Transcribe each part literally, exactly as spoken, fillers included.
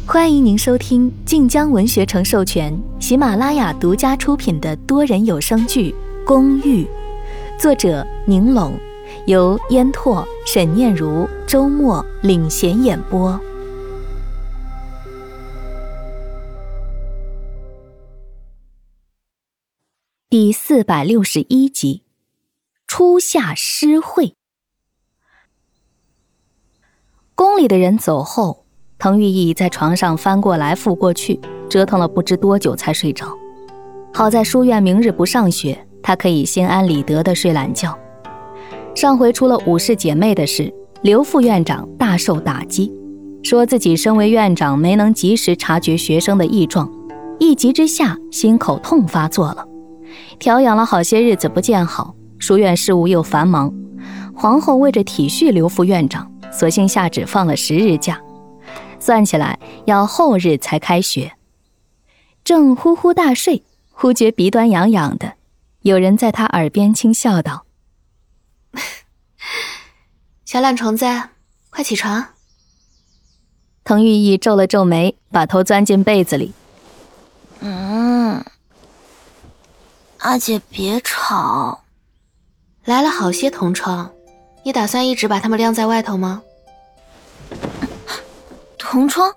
欢迎您收听晋江文学城授权、喜马拉雅独家出品的多人有声剧《公寓》，作者宁龙，由烟拓、沈念如、周末领衔演播。第四百六十一集，初夏诗会。宫里的人走后，滕玉义在床上翻过来覆过去，折腾了不知多久才睡着。好在书院明日不上学，他可以心安理得地睡懒觉。上回出了武氏姐妹的事，刘副院长大受打击，说自己身为院长没能及时察觉学生的异状，一急之下心口痛发作了。调养了好些日子不见好，书院事务又繁忙，皇后为着体恤刘副院长，索性下旨放了十日假，算起来要后日才开学。正呼呼大睡，忽觉鼻端痒痒的，有人在他耳边轻笑道： 小懒虫子，快起床。 滕玉义皱了皱眉，把头钻进被子里。 嗯，阿姐别吵。 来了好些同窗，你打算一直把他们晾在外头吗？ 同窗？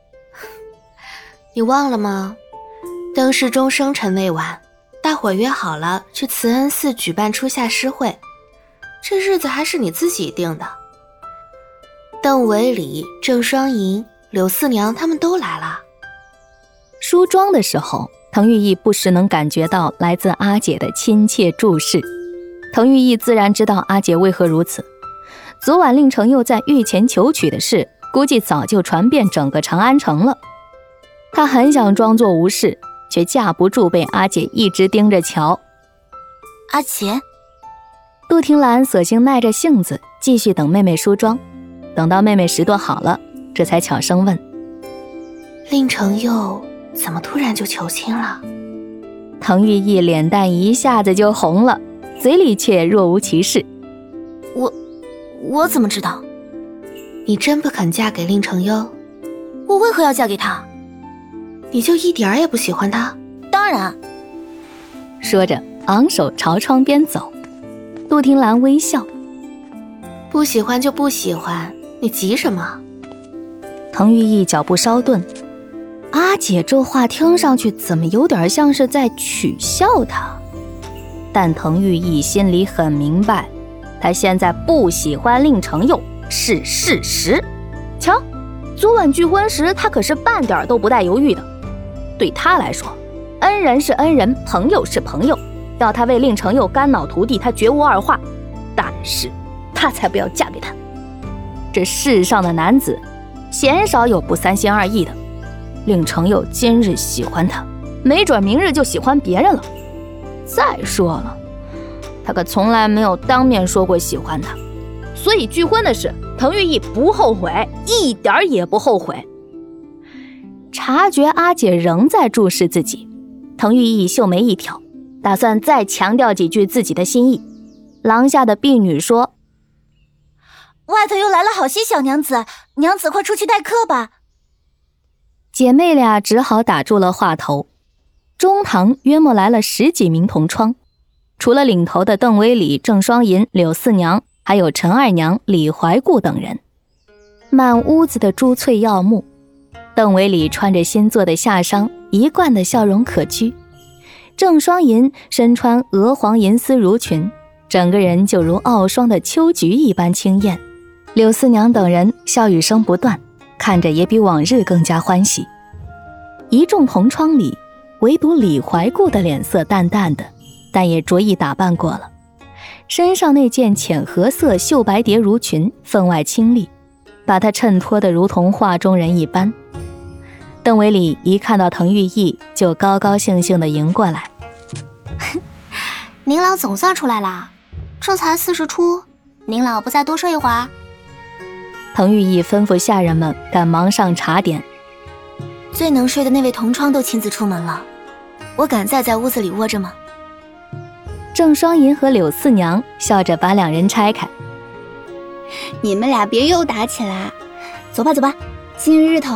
你忘了吗？登试中生辰未晚，大伙约好了去慈恩寺举办初夏诗会，这日子还是你自己定的。邓维礼、郑双银、柳四娘他们都来了。 梳妆的时候，滕玉义不时能感觉到来自阿姐的亲切注视。滕玉义自然知道阿姐为何如此。昨晚令程佑在御前求娶的事，估计早就传遍整个长安城了。他很想装作无事，却架不住被阿姐一直盯着瞧。 阿姐？ 杜婷兰索性耐着性子继续等妹妹梳妆，等到妹妹拾掇好了，这才悄声问： 令程佑怎么突然就求亲了？ 滕玉义脸蛋一下子就红了，嘴里却若无其事。 我我怎么知道？ 你真不肯嫁给令程佑？ 我为何要嫁给他？ 你就一点儿也不喜欢他？ 当然。 说着昂首朝窗边走。杜婷兰微笑： 不喜欢就不喜欢，你急什么？ 滕玉义脚步稍顿，阿姐这话听上去怎么有点像是在取笑他？但滕玉义心里很明白，他现在不喜欢令程佑是事实。瞧，昨晚聚婚时他可是半点都不带犹豫的。对他来说，恩人是恩人，朋友是朋友，要他为令程佑肝脑涂地，他绝无二话。但是他才不要嫁给他。这世上的男子鲜少有不三心二意的，令程佑今日喜欢他，没准明日就喜欢别人了。再说了，他可从来没有当面说过喜欢他，所以拒婚的事滕玉义不后悔，一点也不后悔。察觉阿姐仍在注视自己，滕玉义秀眉一挑，打算再强调几句自己的心意。廊下的婢女说： 外头又来了好些小娘子，娘子快出去待客吧。 姐妹俩只好打住了话头。中堂约莫来了十几名同窗，除了领头的邓威礼、郑双银、柳四娘，还有陈二娘、李怀顾等人。满屋子的珠翠耀目，邓威礼穿着新做的夏裳，一贯的笑容可掬。郑双银身穿鹅黄银丝襦裙，整个人就如傲霜的秋菊一般清艳。柳四娘等人笑语声不断，看着也比往日更加欢喜。一众同窗里，唯独李怀顾的脸色淡淡的，但也着意打扮过了。身上那件浅褐色绣白蝶襦裙分外清丽，把她衬托得如同画中人一般。邓维礼一看到滕玉义，就高高兴兴地迎过来。 您老总算出来啦，这才四十出，您老不再多睡一会儿？ 滕玉义吩咐下人们赶忙上茶点。 最能睡的那位同窗都亲自出门了，我敢再在屋子里窝着吗？ 郑双银和柳四娘笑着把两人拆开。 你们俩别又打起来，走吧走吧，今日日头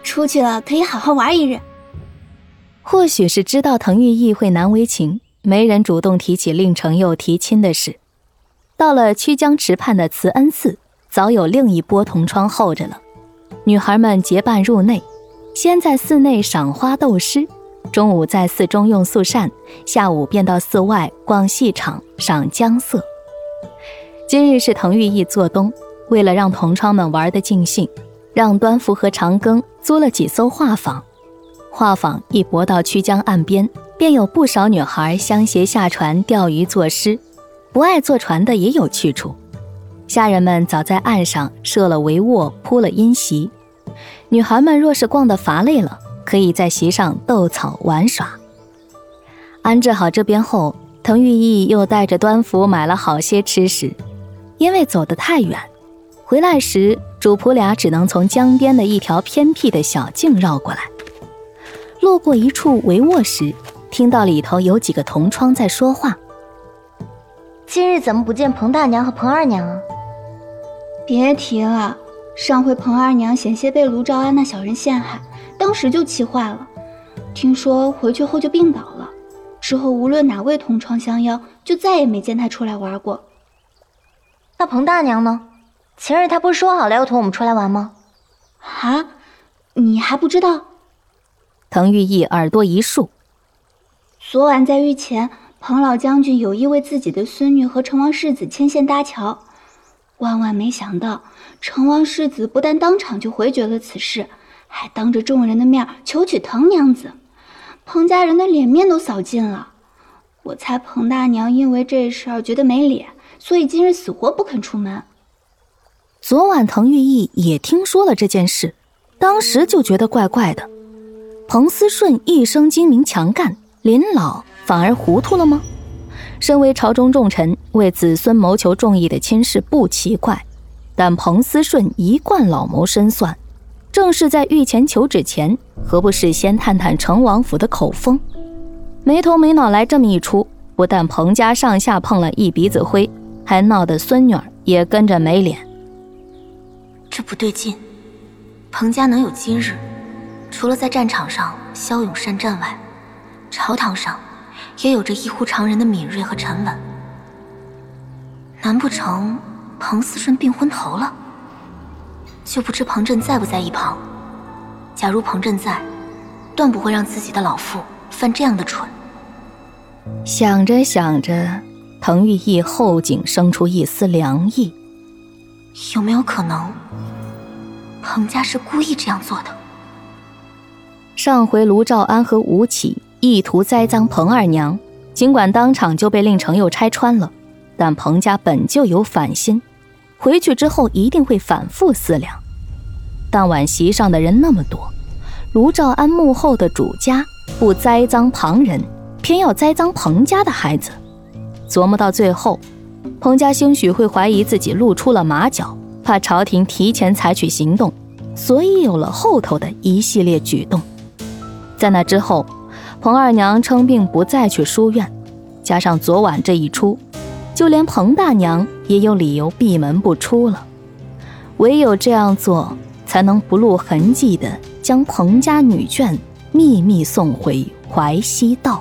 出去了可以好好玩一日。 或许是知道滕玉义会难为情，没人主动提起令程佑提亲的事。到了曲江池畔的慈恩寺，早有另一波同窗候着了。女孩们结伴入内，先在寺内赏花斗诗，中午在寺中用素膳，下午便到寺外逛戏场赏江色。今日是滕玉义做东，为了让同窗们玩得尽兴，让端福和长庚租了几艘画舫。画舫一泊到曲江岸边，便有不少女孩相携下船钓鱼作诗，不爱坐船的也有去处。下人们早在岸上设了帷幄，铺了阴席。女孩们若是逛得乏累了，可以在席上斗草玩耍。安置好这边后，滕玉义又带着端福买了好些吃食。因为走得太远，回来时主仆俩只能从江边的一条偏僻的小径绕过来。路过一处帷幄时，听到里头有几个同窗在说话。 今日怎么不见彭大娘和彭二娘啊？ 别提了，上回彭二娘险些被卢兆安那小人陷害，当时就气坏了。听说回去后就病倒了，之后无论哪位同窗相邀，就再也没见她出来玩过。 那彭大娘呢？前日她不是说好了要同我们出来玩吗？ 啊，你还不知道？ 滕玉义耳朵一竖。 昨晚在御前，彭老将军有意为自己的孙女和成王世子牵线搭桥，万万没想到，成王世子不但当场就回绝了此事，还当着众人的面求娶滕娘子，彭家人的脸面都扫尽了。我猜彭大娘因为这事儿觉得没脸，所以今日死活不肯出门。 昨晚滕玉义也听说了这件事，当时就觉得怪怪的。彭思顺一生精明强干，临老反而糊涂了吗？身为朝中重臣，为子孙谋求众议的亲事不奇怪，但彭思顺一贯老谋深算，正是在御前求旨前，何不事先探探成王府的口风？没头没脑来这么一出，不但彭家上下碰了一鼻子灰，还闹得孙女儿也跟着没脸。 这不对劲，彭家能有今日，除了在战场上骁勇善战外，朝堂上也有着异乎常人的敏锐和沉稳。难不成彭思顺病昏头了？就不知彭震在不在一旁。假如彭震在，断不会让自己的老父犯这样的蠢。 想着想着，滕玉义后颈生出一丝凉意。 有没有可能彭家是故意这样做的？ 上回卢兆安和吴起意图栽赃彭二娘，尽管当场就被令程佑拆穿了，但彭家本就有反心，回去之后一定会反复思量。当晚席上的人那么多，卢兆安幕后的主家不栽赃旁人，偏要栽赃彭家的孩子。琢磨到最后，彭家兴许会怀疑自己露出了马脚，怕朝廷提前采取行动，所以有了后头的一系列举动。在那之后，彭二娘称病不再去书院，加上昨晚这一出，就连彭大娘也有理由闭门不出了。唯有这样做，才能不露痕迹地将彭家女眷秘密送回淮西道。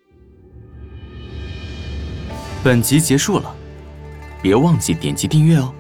本集结束了，别忘记点击订阅哦。